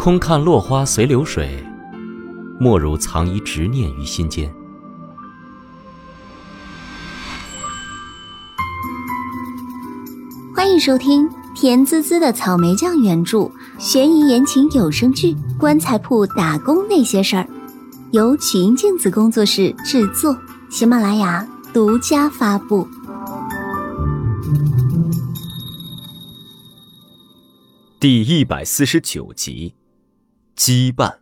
空看落花随流水，莫如藏一执念于心间。 欢迎收听甜滋滋的草莓酱原著悬疑言情有声剧《棺材铺打工那些事儿》，由曲音镜子工作室制作，喜马拉雅独家发布。 第149集，羁绊。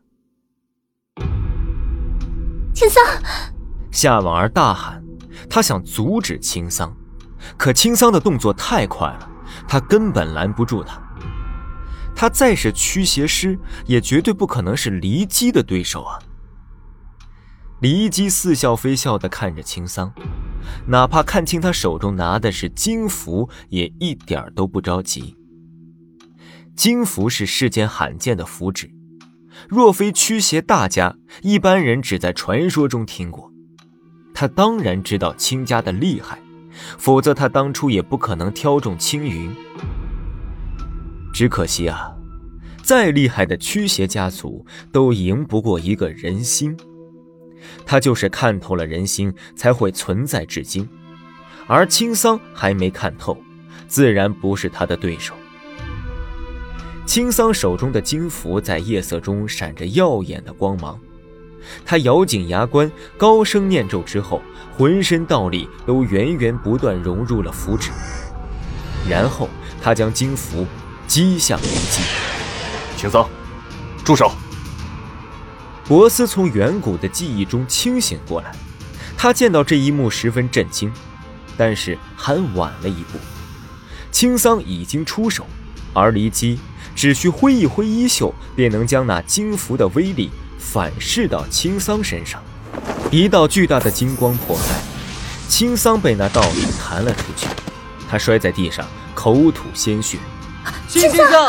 青桑！ 夏婉儿大喊，她想阻止青桑，可青桑的动作太快了，她根本拦不住他。他再是驱邪师，也绝对不可能是黎姬的对手啊！黎姬似笑非笑地看着青桑，哪怕看清他手中拿的是金符，也一点都不着急。金符是世间罕见的符纸，若非驱邪大家，一般人只在传说中听过。他当然知道青家的厉害，否则他当初也不可能挑中青云。只可惜啊，再厉害的驱邪家族都赢不过一个人心。他就是看透了人心，才会存在至今，而青桑还没看透，自然不是他的对手。青桑手中的金符在夜色中闪着耀眼的光芒，他咬紧牙关，高声念咒之后，浑身道力都源源不断融入了符纸，然后他将金符击向黎姬。 青桑，住手！ 博斯从远古的记忆中清醒过来，他见到这一幕十分震惊，但是还晚了一步。青桑已经出手，而黎姬只需挥一挥衣袖，便能将那金符的威力反噬到青桑身上。一道巨大的金光破开，青桑被那道力弹了出去，他摔在地上，口吐鲜血。 青桑！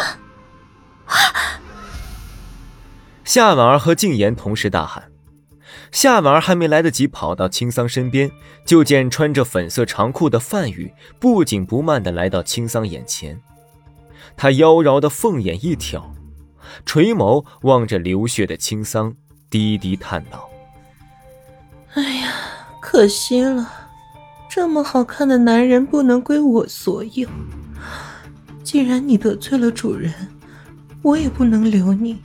夏婉儿和静言同时大喊。夏婉儿还没来得及跑到青桑身边，就见穿着粉色长裤的范宇不紧不慢地来到青桑眼前。他妖娆的凤眼一挑，垂眸望着流血的青桑，低低叹道： 哎呀，可惜了，这么好看的男人不能归我所有。既然你得罪了主人，我也不能留你。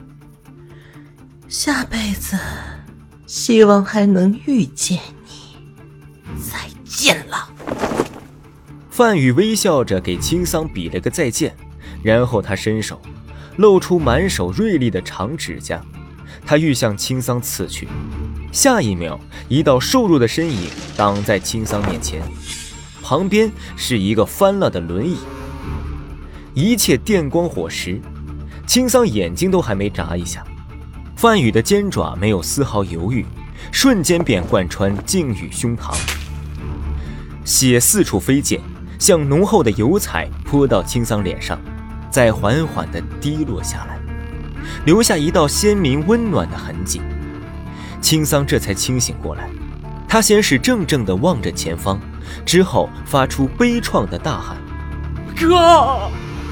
下辈子希望还能遇见你。再见了。 范宇微笑着给青桑比了个再见，然后他伸手露出满手锐利的长指甲，他欲向青桑刺去。下一秒，一道瘦弱的身影挡在青桑面前，旁边是一个翻了的轮椅。一切电光火石，青桑眼睛都还没眨一下，范宇的尖爪没有丝毫犹豫，瞬间便贯穿靖宇胸膛，血四处飞溅，像浓厚的油彩泼到青桑脸上，再缓缓地滴落下来，留下一道鲜明温暖的痕迹。青桑这才清醒过来，他先是怔怔地望着前方，之后发出悲怆的大喊：哥！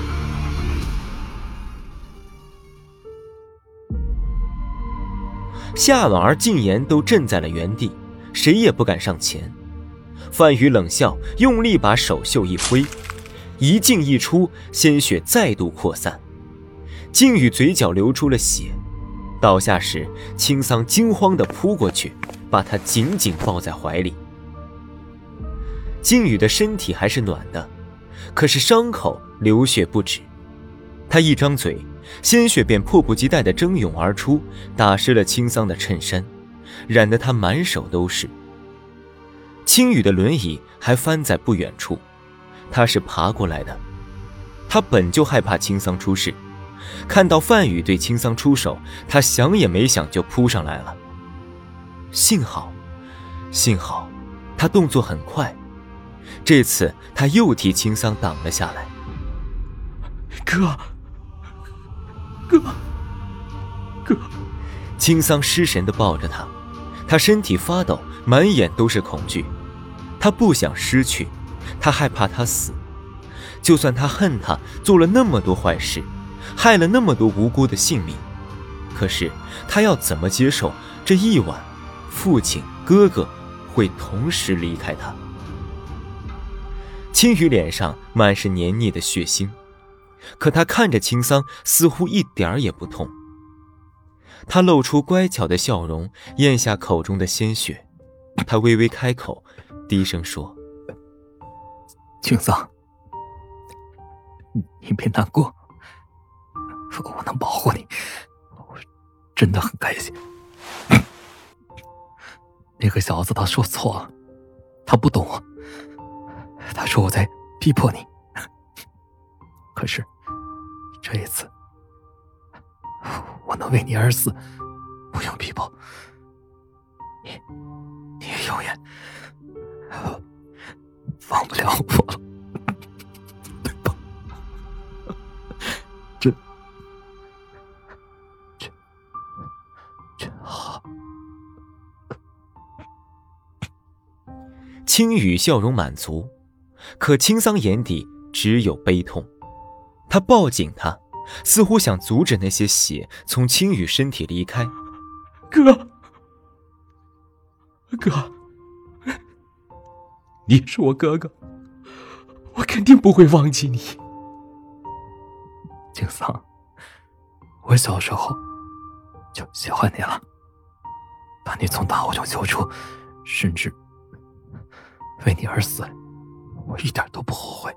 夏婉儿、静言都震在了原地，谁也不敢上前。范宇冷笑，用力把手袖一挥，一进一出，鲜血再度扩散。靖宇嘴角流出了血，倒下时，青桑惊慌地扑过去，把他紧紧抱在怀里。靖宇的身体还是暖的，可是伤口流血不止，他一张嘴，鲜血便迫不及待地蒸涌而出，打湿了青桑的衬衫，染得他满手都是。青羽的轮椅还翻在不远处，他是爬过来的。他本就害怕青桑出事，看到范宇对青桑出手，他想也没想就扑上来了。幸好他动作很快，这次他又替青桑挡了下来。 哥！ 青桑失神地抱着他，他身体发抖，满眼都是恐惧。他不想失去，他害怕他死。就算他恨他，做了那么多坏事， 害了那么多无辜的性命。可是他要怎么接受这一晚父亲哥哥会同时离开他？青羽脸上满是黏腻的血腥，可他看着青桑似乎一点儿也不痛。他露出乖巧的笑容，咽下口中的鲜血。他微微开口，低声说： 青桑，你别难过，如果我能保护你，我真的很开心。那个小子他说错了，他不懂我，他说我在逼迫你。可是这一次我能为你而死，不用逼迫。你也永远放不了我了，对吧？真好。 青羽笑容满足，可青桑眼底只有悲痛。他抱紧他，似乎想阻止那些血从青羽身体离开。 哥，你是我哥哥，我肯定不会忘记你。 青桑，我小时候就喜欢你了，把你从大雾中救出，甚至为你而死，我一点都不后悔。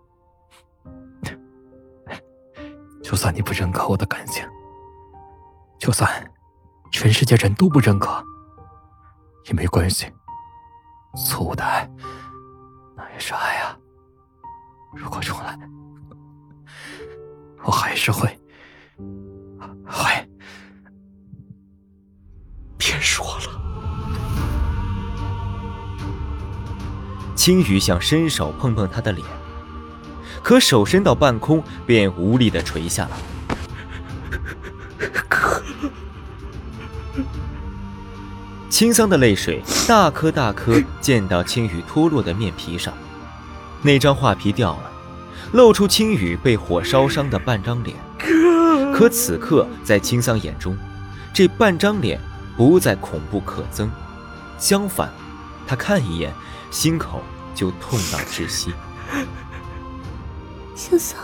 就算你不认可我的感情，就算全世界人都不认可，也没关系。错误的爱，那也是爱啊。如果重来，我还是会。 别说了。 青羽想伸手碰碰他的脸，可手伸到半空便无力地垂下了。青桑的泪水大颗大颗溅到青羽脱落的面皮上，那张画皮掉了，露出青羽被火烧伤的半张脸。可此刻在青桑眼中，这半张脸不再恐怖可憎，相反，他看一眼心口就痛到窒息。 青桑，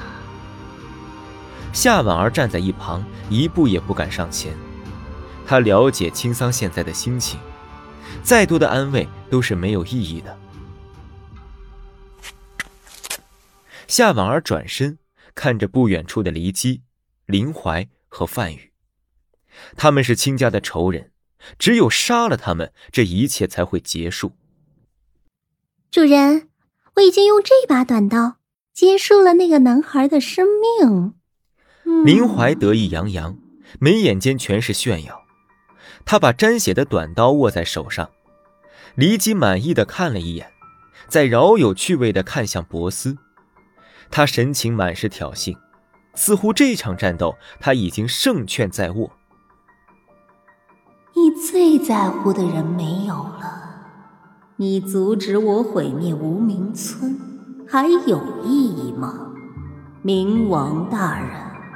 夏婉儿站在一旁，一步也不敢上前。他了解青桑现在的心情，再多的安慰都是没有意义的。夏婉儿转身看着不远处的黎姬、林怀和范宇，他们是青家的仇人，只有杀了他们，这一切才会结束。 主人，我已经用这把短刀结束了那个男孩的生命。 林怀得意洋洋，眉眼间全是炫耀。他把沾血的短刀握在手上，黎姬满意的看了一眼，再饶有趣味的看向博斯。他神情满是挑衅，似乎这场战斗他已经胜券在握。 你最在乎的人没有了，你阻止我毁灭无名村还有意义吗，冥王大人？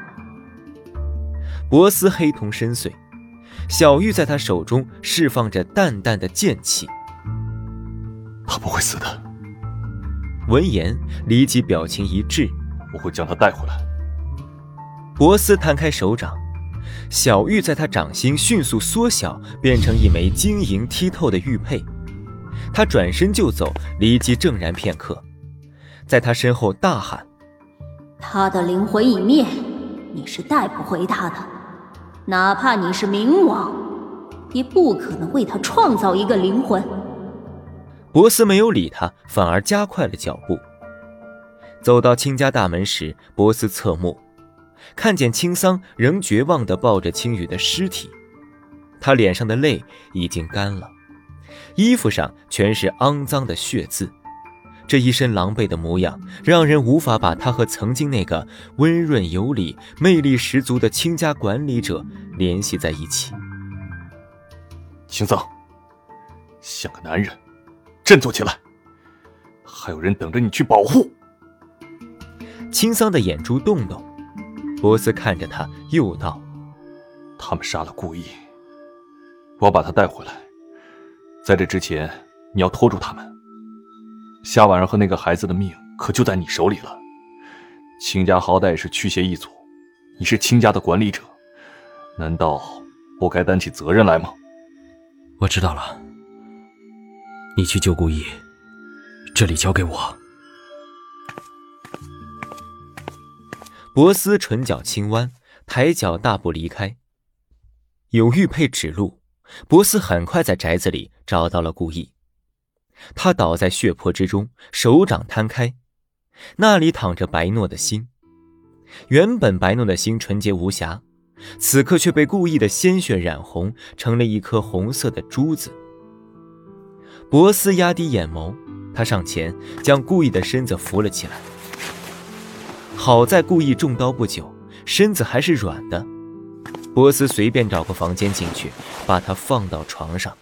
博斯黑瞳深邃，小玉在他手中释放着淡淡的剑气。 他不会死的。 闻言，黎姬表情一滞， 我会将他带回来。 博斯摊开手掌，小玉在他掌心迅速缩小，变成一枚晶莹剔透的玉佩。他转身就走，黎姬怔然片刻，在他身后大喊： 他的灵魂已灭，你是带不回他的，哪怕你是冥王，也不可能为他创造一个灵魂。 博斯没有理他，反而加快了脚步。走到青家大门时，博斯侧目，看见青桑仍绝望地抱着青羽的尸体，他脸上的泪已经干了，衣服上全是肮脏的血渍。这一身狼狈的模样，让人无法把他和曾经那个温润有礼、魅力十足的青家管理者联系在一起。 青桑，像个男人，振作起来，还有人等着你去保护。 青桑的眼珠动动， 博斯看着他，又道： 他们杀了顾意，我要把他带回来。在这之前，你要拖住他们。夏婉儿和那个孩子的命可就在你手里了。卿家好歹是驱邪一族，你是卿家的管理者，难道不该担起责任来吗？ 我知道了，你去救顾意，这里交给我。 博斯唇角轻弯，抬脚大步离开。有玉佩指路，博斯很快在宅子里找到了顾意。他倒在血泊之中，手掌摊开，那里躺着白诺的心。原本白诺的心纯洁无瑕，此刻却被顾意的鲜血染红，成了一颗红色的珠子。博斯压低眼眸，他上前将顾意的身子扶了起来。好在顾意中刀不久，身子还是软的。博斯随便找个房间进去，把他放到床上。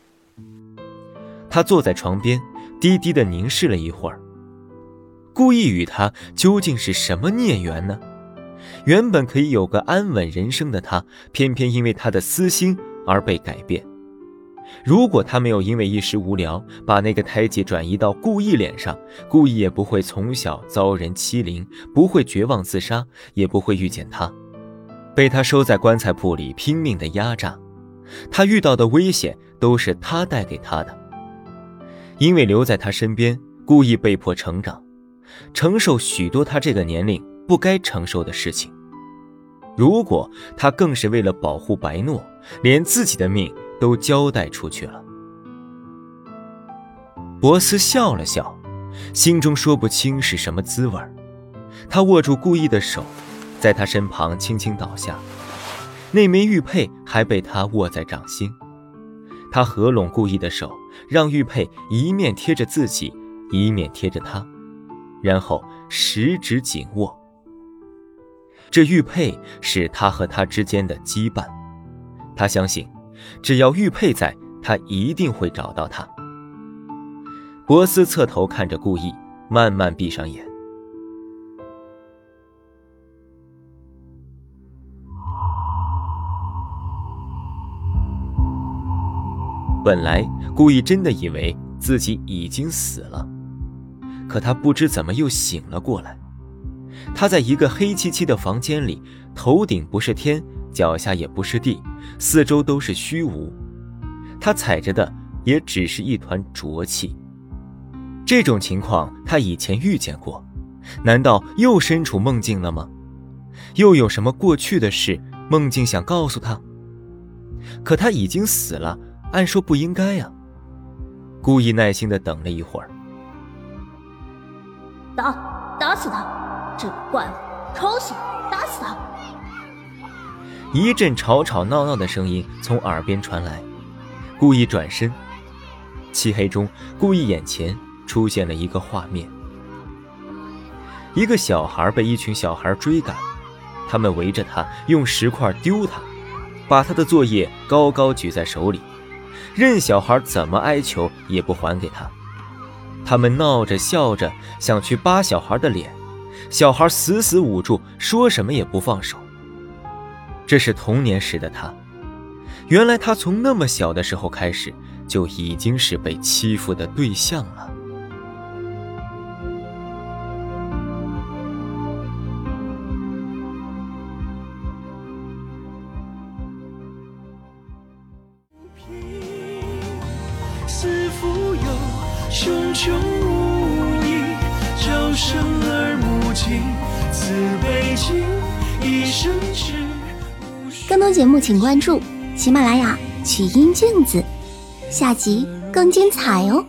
他坐在床边，低低地凝视了一会儿。顾意与他究竟是什么孽缘呢？原本可以有个安稳人生的他，偏偏因为他的私心而被改变。如果他没有因为一时无聊把那个胎记转移到顾意脸上，顾意也不会从小遭人欺凌，不会绝望自杀，也不会遇见他，被他收在棺材铺里拼命的压榨。他遇到的危险都是他带给他的。因为留在他身边，顾意被迫成长，承受许多他这个年龄不该承受的事情。如果他更是为了保护白诺，连自己的命都交代出去了。博斯笑了笑，心中说不清是什么滋味。他握住顾意的手，在他身旁轻轻倒下，那枚玉佩还被他握在掌心。他合拢顾意的手，让玉佩一面贴着自己，一面贴着他，然后十指紧握。这玉佩是他和他之间的羁绊，他相信只要玉佩在，他一定会找到他。博斯侧头看着顾意，慢慢闭上眼。本来顾意真的以为自己已经死了，可他不知怎么又醒了过来。他在一个黑漆漆的房间里，头顶不是天，脚下也不是地，四周都是虚无。他踩着的也只是一团浊气。这种情况他以前遇见过，难道又身处梦境了吗？又有什么过去的事梦境想告诉他？可他已经死了，按说不应该啊。顾意耐心地等了一会儿。 打死他！这个怪物，吵醒，打死他！ 一阵吵吵闹闹的声音从耳边传来，顾意转身，漆黑中，顾意眼前出现了一个画面：一个小孩被一群小孩追赶，他们围着他，用石块丢他，把他的作业高高举在手里，任小孩怎么哀求也不还给他。他们闹着笑着想去扒小孩的脸，小孩死死捂住，说什么也不放手。这是童年时的他，原来他从那么小的时候开始就已经是被欺负的对象了。 似乎有种种无意，朝生而目镜，自北京一生只。 更多节目请关注喜马拉雅曲音镜子，下集更精彩哦。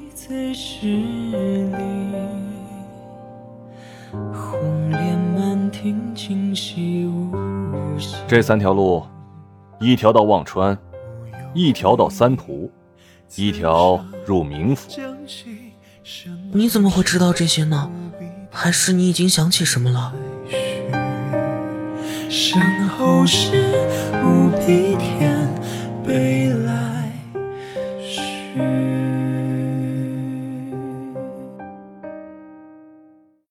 这3条路，一条到忘川，一条到三途，一条入冥府。 你怎么会知道这些呢？还是你已经想起什么了？ 身后是无比天